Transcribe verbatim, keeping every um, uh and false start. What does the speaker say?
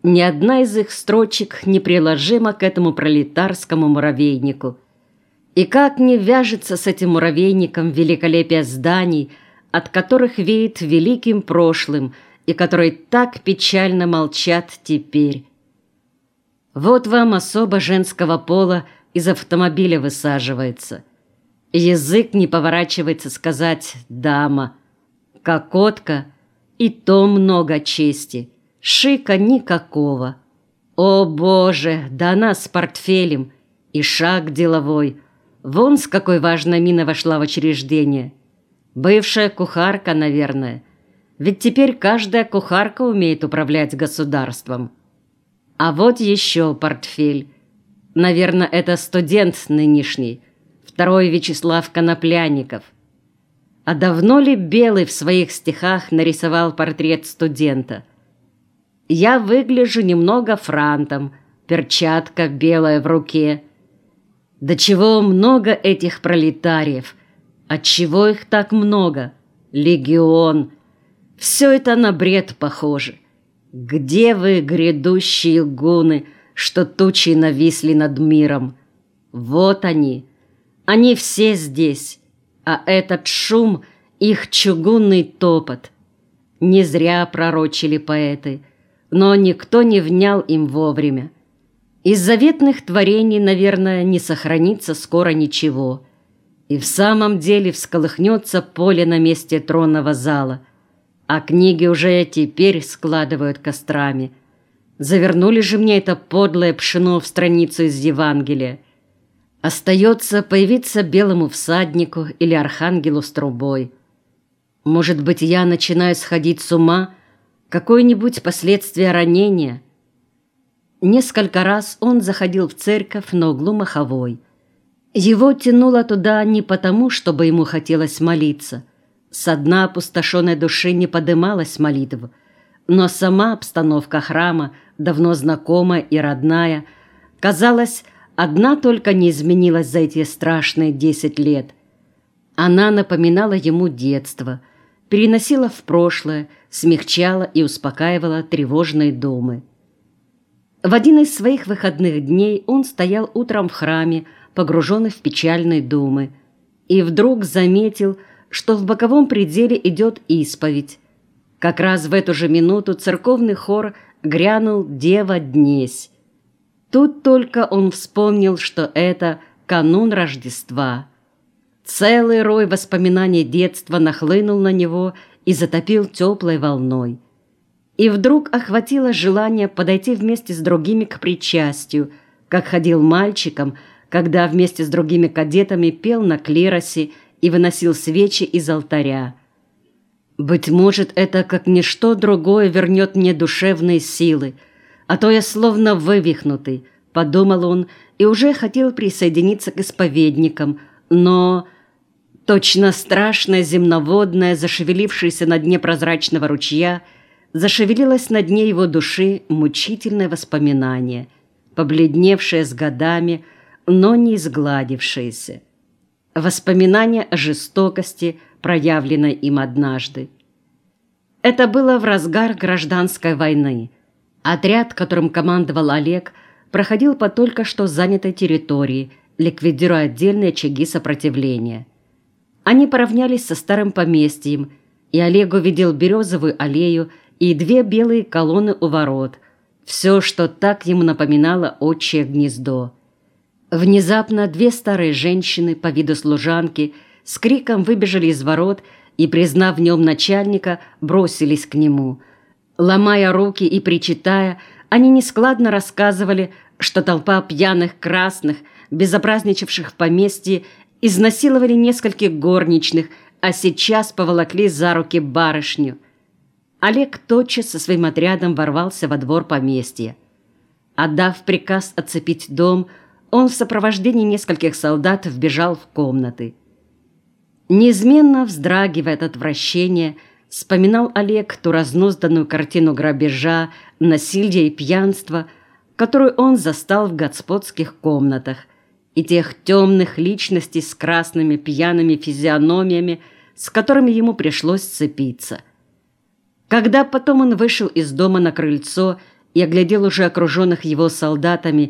Ни одна из их строчек не приложима к этому пролетарскому муравейнику. И как не вяжется с этим муравейником великолепие зданий, от которых веет великим прошлым и которые так печально молчат теперь. Вот вам особо женского пола из автомобиля высаживается. Язык не поворачивается сказать «дама». Кокотка, и то много чести. Шика никакого. О, Боже, да она с портфелем. И шаг деловой. Вон с какой важной миной вошла в учреждение. Бывшая кухарка, наверное. Ведь теперь каждая кухарка умеет управлять государством. А вот еще портфель. Наверное, это студент нынешний. Второй Вячеслав Конопляников. А давно ли Белый в своих стихах нарисовал портрет студента? Я выгляжу немного франтом, перчатка белая в руке. Да чего много этих пролетариев? Отчего их так много? Легион. Все это на бред похоже. Где вы, грядущие гуны, что тучи нависли над миром? Вот они. Они все здесь. А этот шум — их чугунный топот. Не зря пророчили поэты, но никто не внял им вовремя. Из заветных творений, наверное, не сохранится скоро ничего. И в самом деле всколыхнется поле на месте тронного зала. А книги уже теперь складывают кострами. Завернули же мне это подлое пшено в страницу из Евангелия. Остается появиться белому всаднику или архангелу с трубой. Может быть, я начинаю сходить с ума? Какое-нибудь последствие ранения? Несколько раз он заходил в церковь на углу Маховой. Его тянуло туда не потому, чтобы ему хотелось молиться. Со дна опустошенной души не подымалась молитва, но сама обстановка храма, давно знакомая и родная, казалось, одна только не изменилась за эти страшные десять лет. Она напоминала ему детство, переносила в прошлое, смягчала и успокаивала тревожные думы. В один из своих выходных дней он стоял утром в храме, погруженный в печальные думы, и вдруг заметил, что в боковом пределе идет исповедь. Как раз в эту же минуту церковный хор грянул «Дева днесь». Тут только он вспомнил, что это канун Рождества. Целый рой воспоминаний детства нахлынул на него и затопил теплой волной. И вдруг охватило желание подойти вместе с другими к причастию, как ходил мальчиком, когда вместе с другими кадетами пел на клиросе и выносил свечи из алтаря. Быть может, это как ничто другое вернет мне душевные силы, а то я словно вывихнутый, подумал он, и уже хотел присоединиться к исповедникам, но точно страшное земноводное, зашевелившееся на дне прозрачного ручья, зашевелилось на дне его души мучительное воспоминание, побледневшее с годами, но не изгладившееся. Воспоминание о жестокости, проявленной им однажды. Это было в разгар гражданской войны. Отряд, которым командовал Олег, проходил по только что занятой территории, ликвидируя отдельные очаги сопротивления. Они поравнялись со старым поместьем, и Олег увидел березовую аллею и две белые колонны у ворот, все, что так ему напоминало отчье гнездо. Внезапно две старые женщины, по виду служанки, с криком выбежали из ворот и, признав в нем начальника, бросились к нему. Ломая руки и причитая, они нескладно рассказывали, что толпа пьяных красных, безобразничавших в поместье, изнасиловали нескольких горничных, а сейчас поволокли за руки барышню. Олег тотчас со своим отрядом ворвался во двор поместья. Отдав приказ оцепить дом, он в сопровождении нескольких солдат вбежал в комнаты. Неизменно вздрагивая от отвращения, вспоминал Олег ту разнузданную картину грабежа, насилия и пьянства, которую он застал в господских комнатах, и тех темных личностей с красными пьяными физиономиями, с которыми ему пришлось сцепиться. Когда потом он вышел из дома на крыльцо и оглядел уже окруженных его солдатами